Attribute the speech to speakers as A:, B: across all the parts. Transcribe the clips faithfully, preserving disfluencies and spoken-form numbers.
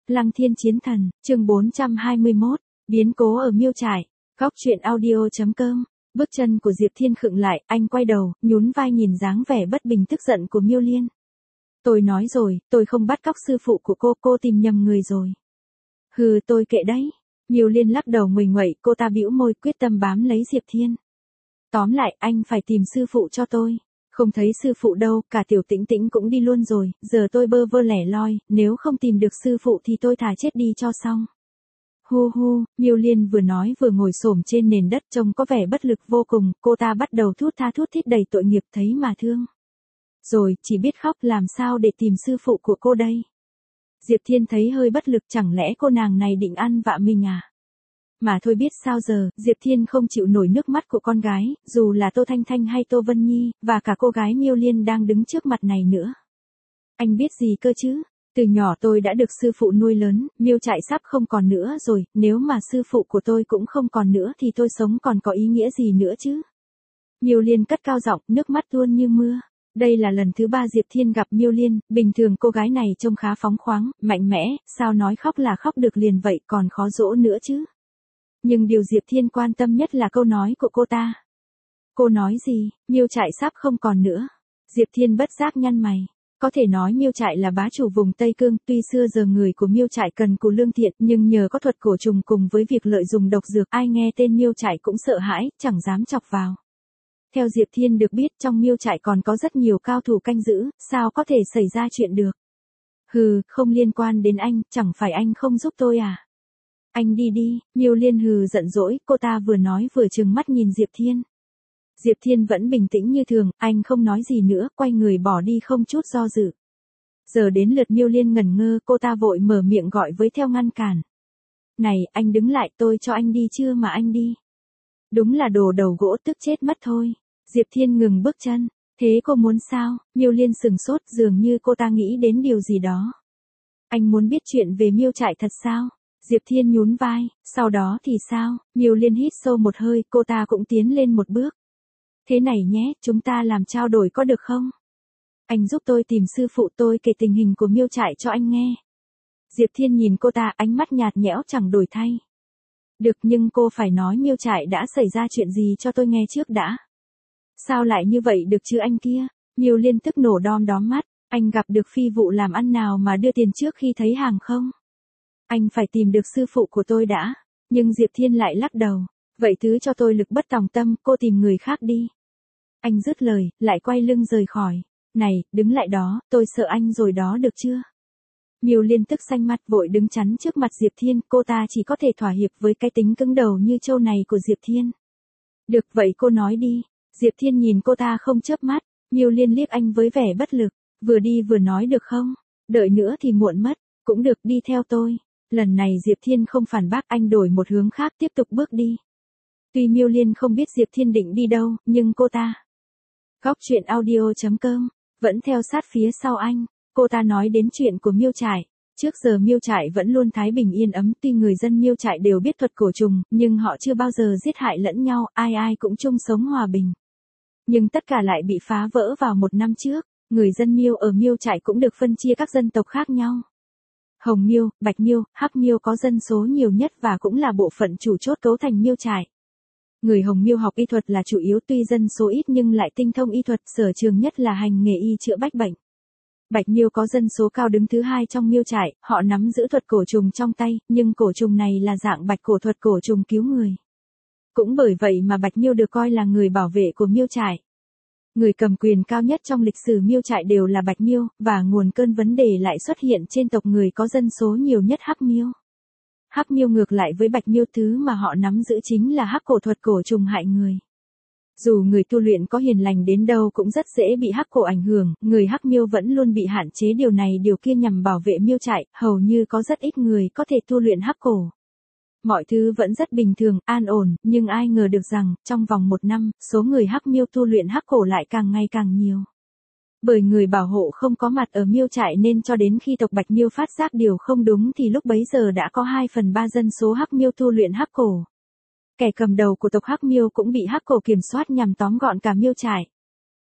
A: Lăng Thiên Chiến Thần, chương bốn trăm hai mươi mốt, biến cố ở Miêu Trại, góc truyện audio chấm com. Bước chân của Diệp Thiên khựng lại, anh quay đầu, nhún vai nhìn dáng vẻ bất bình tức giận của Miêu Liên. Tôi nói rồi, tôi không bắt cóc sư phụ của cô, cô tìm nhầm người rồi. Hừ, tôi kệ đấy. Miêu Liên lắc đầu nguầy nguậy, cô ta bĩu môi quyết tâm bám lấy Diệp Thiên. Tóm lại, anh phải tìm sư phụ cho tôi. Không thấy sư phụ đâu, cả Tiểu Tĩnh Tĩnh cũng đi luôn rồi, giờ tôi bơ vơ lẻ loi, nếu không tìm được sư phụ thì tôi thà chết đi cho xong. Hu hu, Miêu Liên vừa nói vừa ngồi xổm trên nền đất trông có vẻ bất lực vô cùng, cô ta bắt đầu thút tha thút thít đầy tội nghiệp thấy mà thương. Rồi, chỉ biết khóc làm sao để tìm sư phụ của cô đây. Diệp Thiên thấy hơi bất lực, chẳng lẽ cô nàng này định ăn vạ mình à? Mà thôi biết sao giờ, Diệp Thiên không chịu nổi nước mắt của con gái, dù là Tô Thanh Thanh hay Tô Vân Nhi, và cả cô gái Miêu Liên đang đứng trước mặt này nữa. Anh biết gì cơ chứ? Từ nhỏ tôi đã được sư phụ nuôi lớn, Miêu Trại sắp không còn nữa rồi, nếu mà sư phụ của tôi cũng không còn nữa thì tôi sống còn có ý nghĩa gì nữa chứ? Miêu Liên cất cao giọng, nước mắt tuôn như mưa. Đây là lần thứ ba Diệp Thiên gặp Miêu Liên, bình thường cô gái này trông khá phóng khoáng, mạnh mẽ, sao nói khóc là khóc được liền vậy còn khó dỗ nữa chứ? Nhưng điều Diệp Thiên quan tâm nhất là câu nói của cô ta. Cô nói gì, Miêu Trại sắp không còn nữa. Diệp Thiên bất giác nhăn mày. Có thể nói Miêu Trại là bá chủ vùng Tây Cương, tuy xưa giờ người của Miêu Trại cần cù lương thiện, nhưng nhờ có thuật cổ trùng cùng với việc lợi dụng độc dược, ai nghe tên Miêu Trại cũng sợ hãi, chẳng dám chọc vào. Theo Diệp Thiên được biết trong Miêu Trại còn có rất nhiều cao thủ canh giữ, sao có thể xảy ra chuyện được. Hừ, không liên quan đến anh, chẳng phải anh không giúp tôi à? Anh đi đi, Miêu Liên hừ giận dỗi, cô ta vừa nói vừa trừng mắt nhìn Diệp Thiên. Diệp Thiên vẫn bình tĩnh như thường, anh không nói gì nữa, quay người bỏ đi không chút do dự. Giờ đến lượt Miêu Liên ngẩn ngơ, cô ta vội mở miệng gọi với theo ngăn cản. Này, anh đứng lại, tôi cho anh đi chưa mà anh đi. Đúng là đồ đầu gỗ, tức chết mất thôi. Diệp Thiên ngừng bước chân. Thế cô muốn sao? Miêu Liên sừng sốt, dường như cô ta nghĩ đến điều gì đó. Anh muốn biết chuyện về Miêu Trại thật sao? Diệp Thiên nhún vai, sau đó thì sao? Miêu Liên hít sâu một hơi, cô ta cũng tiến lên một bước. Thế này nhé, chúng ta làm trao đổi có được không? Anh giúp tôi tìm sư phụ, tôi kể tình hình của Miêu Trại cho anh nghe. Diệp Thiên nhìn cô ta, ánh mắt nhạt nhẽo chẳng đổi thay. Được, nhưng cô phải nói Miêu Trại đã xảy ra chuyện gì cho tôi nghe trước đã. Sao lại như vậy được chứ anh kia? Miêu Liên tức nổ đom đóm mắt, anh gặp được phi vụ làm ăn nào mà đưa tiền trước khi thấy hàng không? Anh phải tìm được sư phụ của tôi đã. Nhưng Diệp Thiên lại lắc đầu. Vậy thứ cho tôi lực bất tòng tâm, cô tìm người khác đi. Anh dứt lời, lại quay lưng rời khỏi. Này, đứng lại đó, tôi sợ anh rồi đó được chưa? Miêu Liên tức xanh mặt vội đứng chắn trước mặt Diệp Thiên, cô ta chỉ có thể thỏa hiệp với cái tính cứng đầu như trâu này của Diệp Thiên. Được vậy cô nói đi. Diệp Thiên nhìn cô ta không chớp mắt, Miêu Liên liếc anh với vẻ bất lực. Vừa đi vừa nói được không? Đợi nữa thì muộn mất, cũng được đi theo tôi. Lần này Diệp Thiên không phản bác, anh đổi một hướng khác tiếp tục bước đi. Tuy Miêu Liên không biết Diệp Thiên định đi đâu, nhưng cô ta, góc truyện audio chấm com, vẫn theo sát phía sau anh. Cô ta nói đến chuyện của Miêu Trại. Trước giờ Miêu Trại vẫn luôn thái bình yên ấm, tuy người dân Miêu Trại đều biết thuật cổ trùng, nhưng họ chưa bao giờ giết hại lẫn nhau, ai ai cũng chung sống hòa bình. Nhưng tất cả lại bị phá vỡ vào một năm trước, người dân Miêu ở Miêu Trại cũng được phân chia các dân tộc khác nhau. Hồng Miêu, Bạch Miêu, Hắc Miêu có dân số nhiều nhất và cũng là bộ phận chủ chốt cấu thành Miêu Trại. Người Hồng Miêu học y thuật là chủ yếu, tuy dân số ít nhưng lại tinh thông y thuật, sở trường nhất là hành nghề y chữa bách bệnh. Bạch Miêu có dân số cao đứng thứ hai trong Miêu Trại, họ nắm giữ thuật cổ trùng trong tay, nhưng cổ trùng này là dạng bạch cổ thuật cổ trùng cứu người. Cũng bởi vậy mà Bạch Miêu được coi là người bảo vệ của Miêu Trại. Người cầm quyền cao nhất trong lịch sử Miêu Trại đều là Bạch Miêu, và nguồn cơn vấn đề lại xuất hiện trên tộc người có dân số nhiều nhất Hắc Miêu. Hắc Miêu ngược lại với Bạch Miêu, thứ mà họ nắm giữ chính là hắc cổ thuật cổ trùng hại người. Dù người tu luyện có hiền lành đến đâu cũng rất dễ bị hắc cổ ảnh hưởng, người Hắc Miêu vẫn luôn bị hạn chế điều này điều kia nhằm bảo vệ Miêu Trại, hầu như có rất ít người có thể tu luyện hắc cổ. Mọi thứ vẫn rất bình thường, an ổn, nhưng ai ngờ được rằng, trong vòng một năm, số người Hắc Miêu tu luyện hắc cổ lại càng ngày càng nhiều. Bởi người bảo hộ không có mặt ở Miêu Trại nên cho đến khi tộc Bạch Miêu phát giác điều không đúng thì lúc bấy giờ đã có hai phần ba dân số Hắc Miêu tu luyện hắc cổ. Kẻ cầm đầu của tộc Hắc Miêu cũng bị hắc cổ kiểm soát nhằm tóm gọn cả Miêu Trại.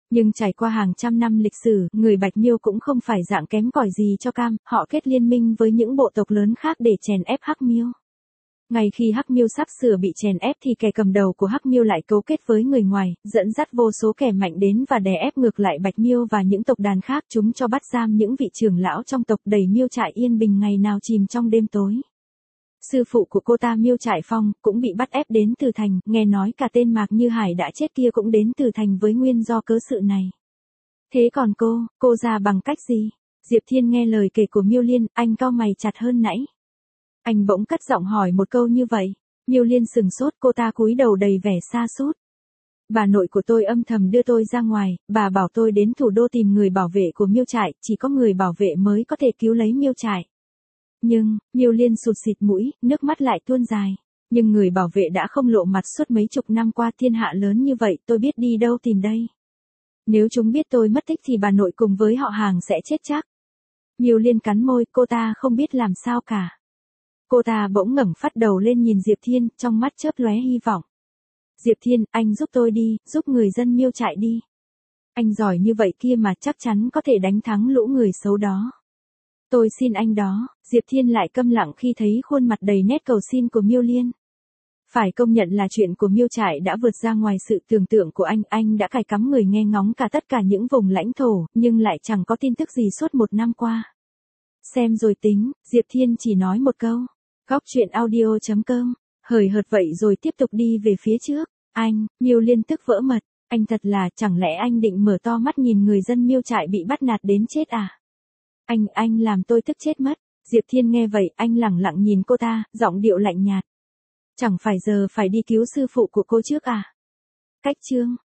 A: Nhưng trải qua hàng trăm năm lịch sử, người Bạch Miêu cũng không phải dạng kém cỏi gì cho cam, họ kết liên minh với những bộ tộc lớn khác để chèn ép Hắc Miêu. Ngay khi Hắc Miêu sắp sửa bị chèn ép thì kẻ cầm đầu của Hắc Miêu lại cấu kết với người ngoài, dẫn dắt vô số kẻ mạnh đến và đè ép ngược lại Bạch Miêu và những tộc đàn khác, chúng cho bắt giam những vị trưởng lão trong tộc, đẩy Miêu Trại yên bình ngày nào chìm trong đêm tối. Sư phụ của cô ta Miêu Trại Phong cũng bị bắt ép đến Từ Thành, nghe nói cả tên Mạc Như Hải đã chết kia cũng đến Từ Thành với nguyên do cớ sự này. Thế còn cô, cô ra bằng cách gì? Diệp Thiên nghe lời kể của Miêu Liên, anh cau mày chặt hơn nãy. Anh bỗng cất giọng hỏi một câu như vậy. Miêu Liên sừng sốt, cô ta cúi đầu đầy vẻ xa sút. Bà nội của tôi âm thầm đưa tôi ra ngoài, bà bảo tôi đến thủ đô tìm người bảo vệ của Miêu Trại, chỉ có người bảo vệ mới có thể cứu lấy Miêu Trại. Nhưng, Miêu Liên sụt sịt mũi, nước mắt lại tuôn dài. Nhưng người bảo vệ đã không lộ mặt suốt mấy chục năm qua, thiên hạ lớn như vậy, tôi biết đi đâu tìm đây. Nếu chúng biết tôi mất tích thì bà nội cùng với họ hàng sẽ chết chắc. Miêu Liên cắn môi, cô ta không biết làm sao cả. Cô ta bỗng ngẩng phát đầu lên nhìn Diệp Thiên, trong mắt chớp lóe hy vọng. Diệp Thiên, anh giúp tôi đi, giúp người dân Miêu Trại đi. Anh giỏi như vậy kia mà chắc chắn có thể đánh thắng lũ người xấu đó. Tôi xin anh đó. Diệp Thiên lại câm lặng khi thấy khuôn mặt đầy nét cầu xin của Miêu Liên. Phải công nhận là chuyện của Miêu Trại đã vượt ra ngoài sự tưởng tượng của anh, anh đã cài cắm người nghe ngóng cả tất cả những vùng lãnh thổ, nhưng lại chẳng có tin tức gì suốt một năm qua. Xem rồi tính, Diệp Thiên chỉ nói một câu. Góc truyện audio chấm com, hời hợt vậy rồi tiếp tục đi về phía trước. Anh, Miêu Liên tức vỡ mật, anh thật là, chẳng lẽ anh định mở to mắt nhìn người dân Miêu Trại bị bắt nạt đến chết à? Anh, anh làm tôi tức chết mất. Diệp Thiên nghe vậy, anh lẳng lặng nhìn cô ta, giọng điệu lạnh nhạt. Chẳng phải giờ phải đi cứu sư phụ của cô trước à? Cách chương